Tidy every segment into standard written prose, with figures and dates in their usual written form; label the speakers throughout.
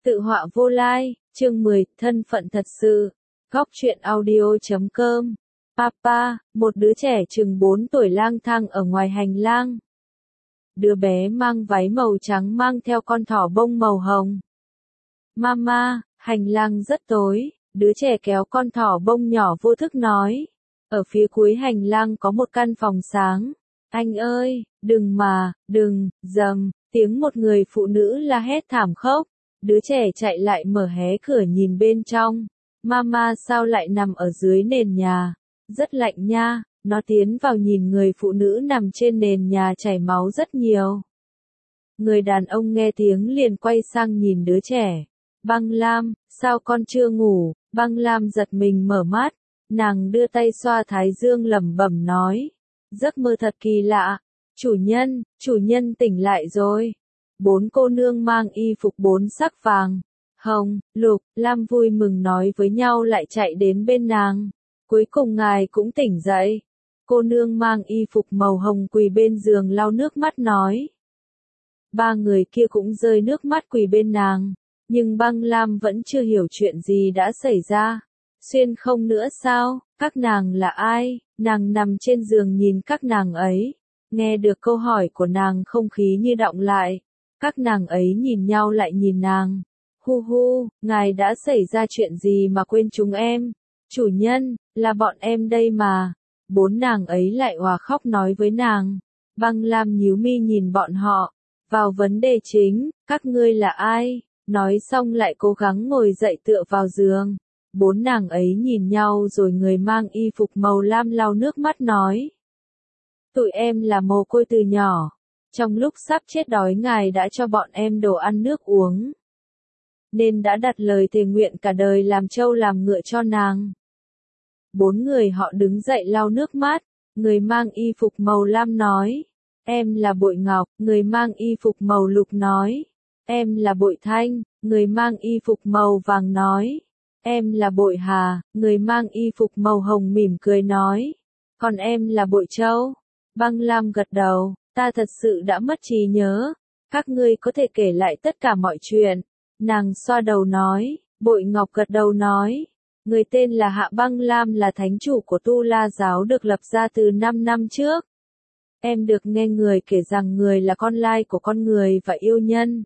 Speaker 1: Tự họa vô lai, chương 10, thân phận thật sự. Góc truyện audio.com. Papa, một đứa trẻ chừng 4 tuổi lang thang ở ngoài hành lang. Đứa bé mang váy màu trắng mang theo con thỏ bông màu hồng. Mama, hành lang rất tối, đứa trẻ kéo con thỏ bông nhỏ vô thức nói. Ở phía cuối hành lang có một căn phòng sáng. Anh ơi, đừng mà, đừng, dầm, tiếng một người phụ nữ la hét thảm khốc. Đứa trẻ chạy lại mở hé cửa nhìn bên trong. Mama sao lại nằm ở dưới nền nhà? Rất lạnh nha. Nó tiến vào nhìn người phụ nữ nằm trên nền nhà chảy máu rất nhiều. Người đàn ông nghe tiếng liền quay sang nhìn đứa trẻ. Băng Lam, sao con chưa ngủ? Băng Lam giật mình mở mắt. Nàng đưa tay xoa thái dương lẩm bẩm nói. Giấc mơ thật kỳ lạ. Chủ nhân tỉnh lại rồi. 4 cô nương mang y phục 4 sắc vàng, hồng, lục, lam vui mừng nói với nhau lại chạy đến bên nàng. Cuối cùng ngài cũng tỉnh dậy. Cô nương mang y phục màu hồng quỳ bên giường lau nước mắt nói. 3 người kia cũng rơi nước mắt quỳ bên nàng. Nhưng Băng Lam vẫn chưa hiểu chuyện gì đã xảy ra. Xuyên không nữa sao? Các nàng là ai? Nàng nằm trên giường nhìn các nàng ấy. Nghe được câu hỏi của nàng không khí như đọng lại. Các nàng ấy nhìn nhau lại nhìn nàng. Hu hu, ngài đã xảy ra chuyện gì mà quên chúng em? Chủ nhân, là bọn em đây mà. 4 nàng ấy lại òa khóc nói với nàng. Băng Lam nhíu mi nhìn bọn họ. Vào vấn đề chính, các ngươi là ai? Nói xong lại cố gắng ngồi dậy tựa vào giường. 4 nàng ấy nhìn nhau rồi người mang y phục màu lam lau nước mắt nói. Tụi em là mồ côi từ nhỏ. Trong lúc sắp chết đói ngài đã cho bọn em đồ ăn nước uống. Nên đã đặt lời thề nguyện cả đời làm trâu làm ngựa cho nàng. 4 người họ đứng dậy lau nước mắt. Người mang y phục màu lam nói. Em là Bội Ngọc. Người mang y phục màu lục nói. Em là Bội Thanh. Người mang y phục màu vàng nói. Em là Bội Hà. Người mang y phục màu hồng mỉm cười nói. Còn em là Bội Châu. Băng Lam gật đầu. Ta thật sự đã mất trí nhớ. Các ngươi có thể kể lại tất cả mọi chuyện. Nàng xoa đầu nói. Bội Ngọc gật đầu nói. Người tên là Hạ Băng Lam là thánh chủ của Tu La giáo được lập ra từ 5 năm trước. Em được nghe người kể rằng người là con lai của con người và yêu nhân.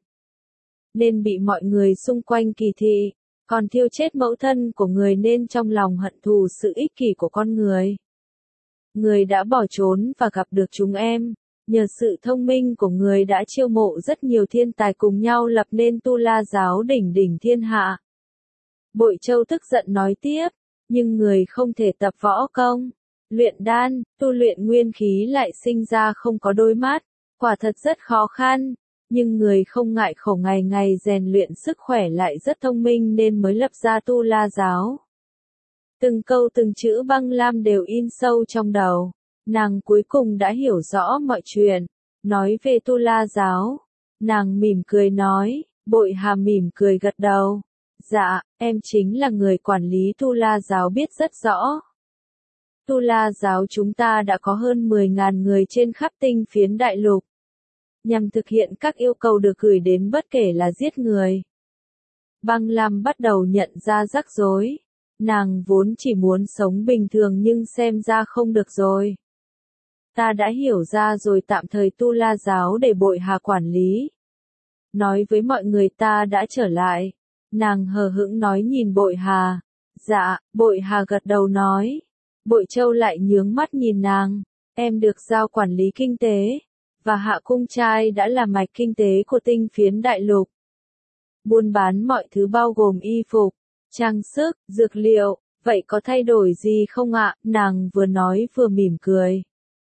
Speaker 1: Nên bị mọi người xung quanh kỳ thị. Còn thiêu chết mẫu thân của người nên trong lòng hận thù sự ích kỷ của con người. Người đã bỏ trốn và gặp được chúng em. Nhờ sự thông minh của người đã chiêu mộ rất nhiều thiên tài cùng nhau lập nên Tu La giáo đỉnh đỉnh thiên hạ. Bội Châu tức giận nói tiếp, nhưng người không thể tập võ công, luyện đan, tu luyện nguyên khí lại sinh ra không có đôi mắt, quả thật rất khó khăn, nhưng người không ngại khổ ngày ngày rèn luyện sức khỏe lại rất thông minh nên mới lập ra Tu La giáo. Từng câu từng chữ Băng Lam đều in sâu trong đầu. Nàng cuối cùng đã hiểu rõ mọi chuyện. Nói về Tu La giáo. Nàng mỉm cười nói. Bội Hà mỉm cười gật đầu. Dạ, em chính là người quản lý Tu La giáo biết rất rõ. Tu La giáo chúng ta đã có hơn 10.000 người trên khắp tinh phiến đại lục. Nhằm thực hiện các yêu cầu được gửi đến bất kể là giết người. Băng Lam bắt đầu nhận ra rắc rối. Nàng vốn chỉ muốn sống bình thường nhưng xem ra không được rồi. Ta đã hiểu ra rồi, tạm thời Tu La giáo để Bội Hà quản lý. Nói với mọi người ta đã trở lại. Nàng hờ hững nói nhìn Bội Hà. Dạ, Bội Hà gật đầu nói. Bội Châu lại nhướng mắt nhìn nàng. Em được giao quản lý kinh tế. Và Hạ Cung Trai đã là mạch kinh tế của tinh phiến đại lục. Buôn bán mọi thứ bao gồm y phục, trang sức, dược liệu. Vậy có thay đổi gì không ạ? Nàng vừa nói vừa mỉm cười.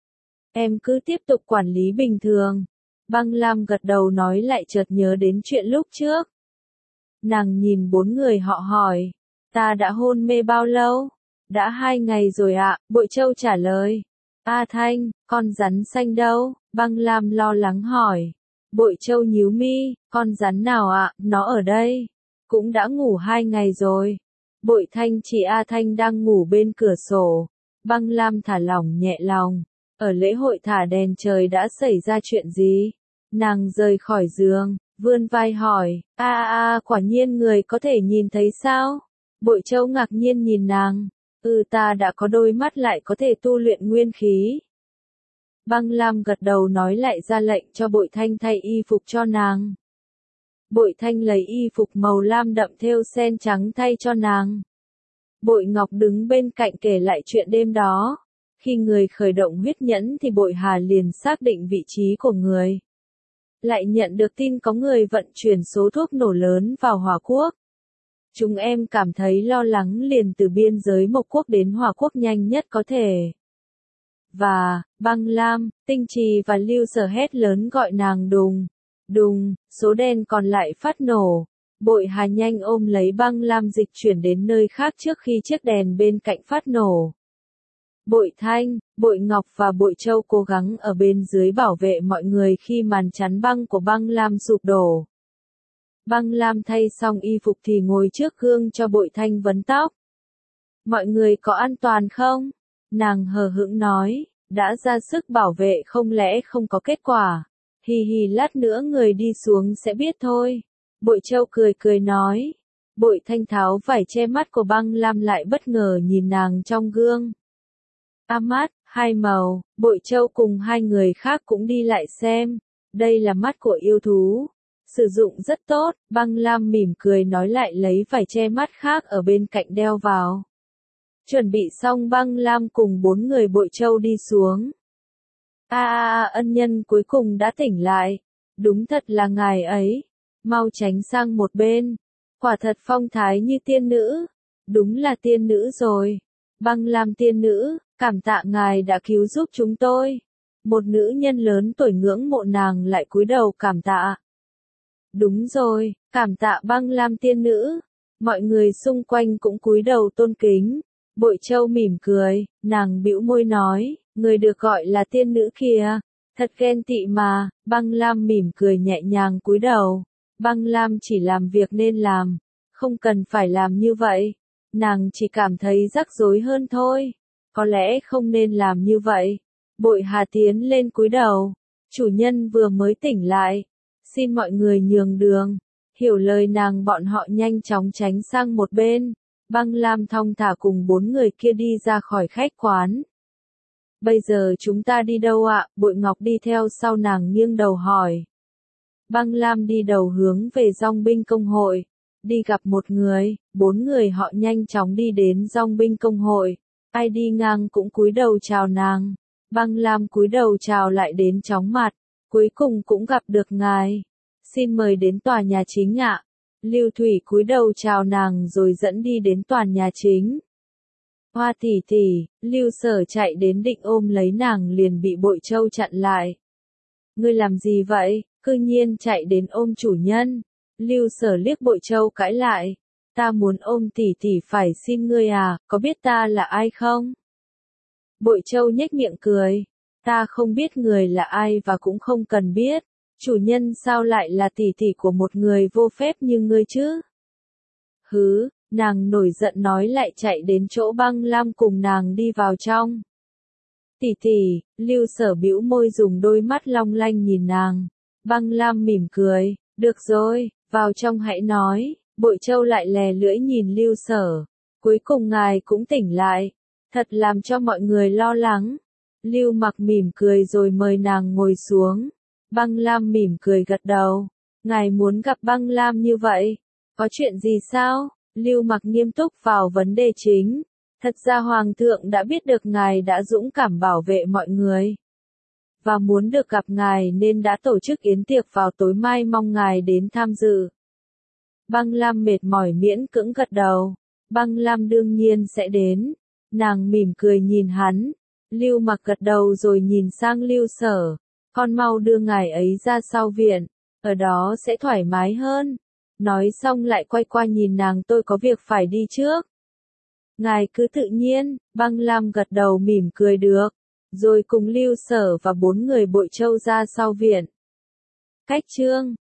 Speaker 1: Em cứ tiếp tục quản lý bình thường. Băng Lam gật đầu nói lại chợt nhớ đến chuyện lúc trước. Nàng nhìn 4 người họ hỏi. Ta đã hôn mê bao lâu? Đã 2 ngày rồi ạ, Bội Châu trả lời. A Thanh, con rắn xanh đâu? Băng Lam lo lắng hỏi. Bội Châu nhíu mi, con rắn nào ạ? Nó ở đây. Cũng đã ngủ 2 ngày rồi. Bội Thanh chỉ A Thanh đang ngủ bên cửa sổ. Băng Lam thả lỏng nhẹ lòng. Ở lễ hội thả đèn trời đã xảy ra chuyện gì? Nàng rời khỏi giường, vươn vai hỏi, quả nhiên người có thể nhìn thấy sao? Bội Châu ngạc nhiên nhìn nàng, ta đã có đôi mắt lại có thể tu luyện nguyên khí. Băng Lam gật đầu nói lại ra lệnh cho Bội Thanh thay y phục cho nàng. Bội Thanh lấy y phục màu lam đậm thêu sen trắng thay cho nàng. Bội Ngọc đứng bên cạnh kể lại chuyện đêm đó. Khi người khởi động huyết nhẫn thì Bội Hà liền xác định vị trí của người. Lại nhận được tin có người vận chuyển số thuốc nổ lớn vào Hỏa Quốc. Chúng em cảm thấy lo lắng liền từ biên giới Mộc Quốc đến Hỏa Quốc nhanh nhất có thể. Và, Băng Lam, Tinh Trì và Lưu Sở hét lớn gọi nàng đùng. Đùng, số đen còn lại phát nổ. Bội Hà nhanh ôm lấy Băng Lam dịch chuyển đến nơi khác trước khi chiếc đèn bên cạnh phát nổ. Bội Thanh, Bội Ngọc và Bội Châu cố gắng ở bên dưới bảo vệ mọi người khi màn chắn băng của Băng Lam sụp đổ. Băng Lam thay xong y phục thì ngồi trước gương cho Bội Thanh vấn tóc. Mọi người có an toàn không? Nàng hờ hững nói, đã ra sức bảo vệ không lẽ không có kết quả. Hì hì lát nữa người đi xuống sẽ biết thôi. Bội Châu cười cười nói. Bội Thanh tháo vải che mắt của Băng Lam lại bất ngờ nhìn nàng trong gương. Mắt, hai màu, Bội Châu cùng hai người khác cũng đi lại xem. Đây là mắt của yêu thú. Sử dụng rất tốt, Băng Lam mỉm cười nói lại lấy vải che mắt khác ở bên cạnh đeo vào. Chuẩn bị xong Băng Lam cùng 4 người Bội Châu đi xuống. Ân nhân cuối cùng đã tỉnh lại. Đúng thật là ngài ấy. Mau tránh sang một bên. Quả thật phong thái như tiên nữ. Đúng là tiên nữ rồi. Băng Lam tiên nữ, cảm tạ ngài đã cứu giúp chúng tôi. Một nữ nhân lớn tuổi ngưỡng mộ nàng lại cúi đầu cảm tạ. Đúng rồi, cảm tạ Băng Lam tiên nữ. Mọi người xung quanh cũng cúi đầu tôn kính. Bội Châu mỉm cười, nàng bĩu môi nói, người được gọi là tiên nữ kìa. Thật ghen tị mà, Băng Lam mỉm cười nhẹ nhàng cúi đầu. Băng Lam chỉ làm việc nên làm, không cần phải làm như vậy. Nàng chỉ cảm thấy rắc rối hơn thôi. Có lẽ không nên làm như vậy. Bội Hà tiến lên cúi đầu. Chủ nhân vừa mới tỉnh lại. Xin mọi người nhường đường. Hiểu lời nàng bọn họ nhanh chóng tránh sang một bên. Băng Lam thong thả cùng 4 người kia đi ra khỏi khách quán. Bây giờ chúng ta đi đâu ạ? Bội Ngọc đi theo sau nàng nghiêng đầu hỏi. Băng Lam đi đầu hướng về Dong binh công hội. Đi gặp một người, 4 người họ nhanh chóng đi đến Dong binh công hội. Ai đi ngang cũng cúi đầu chào nàng. Băng Lam cúi đầu chào lại đến chóng mặt. Cuối cùng cũng gặp được ngài. Xin mời đến tòa nhà chính ạ. Lưu Thủy cúi đầu chào nàng rồi dẫn đi đến tòa nhà chính. Hoa tỷ tỷ, Lưu Sở chạy đến định ôm lấy nàng liền bị Bội Châu chặn lại. Ngươi làm gì vậy? Cư nhiên chạy đến ôm chủ nhân. Lưu Sở liếc Bội Châu cãi lại. Ta muốn ôm tỷ tỷ phải xin ngươi à, có biết ta là ai không? Bội Châu nhếch miệng cười. Ta không biết người là ai và cũng không cần biết. Chủ nhân sao lại là tỷ tỷ của một người vô phép như ngươi chứ? Hứ, nàng nổi giận nói lại chạy đến chỗ Băng Lam cùng nàng đi vào trong. Tỷ tỷ, Lưu Sở bĩu môi dùng đôi mắt long lanh nhìn nàng. Băng Lam mỉm cười, được rồi, vào trong hãy nói. Bội Châu lại lè lưỡi nhìn Lưu Sở. Cuối cùng ngài cũng tỉnh lại. Thật làm cho mọi người lo lắng. Lưu Mặc mỉm cười rồi mời nàng ngồi xuống. Băng Lam mỉm cười gật đầu. Ngài muốn gặp Băng Lam như vậy. Có chuyện gì sao? Lưu Mặc nghiêm túc vào vấn đề chính. Thật ra Hoàng thượng đã biết được ngài đã dũng cảm bảo vệ mọi người. Và muốn được gặp ngài nên đã tổ chức yến tiệc vào tối mai mong ngài đến tham dự. Băng Lam mệt mỏi miễn cưỡng gật đầu. Băng Lam đương nhiên sẽ đến. Nàng mỉm cười nhìn hắn. Lưu Mặc gật đầu rồi nhìn sang Lưu Sở. Con mau đưa ngài ấy ra sau viện. Ở đó sẽ thoải mái hơn. Nói xong lại quay qua nhìn nàng tôi có việc phải đi trước. Ngài cứ tự nhiên, Băng Lam gật đầu mỉm cười được. Rồi cùng Lưu Sở và 4 người Bội Châu ra sau viện. Cách chương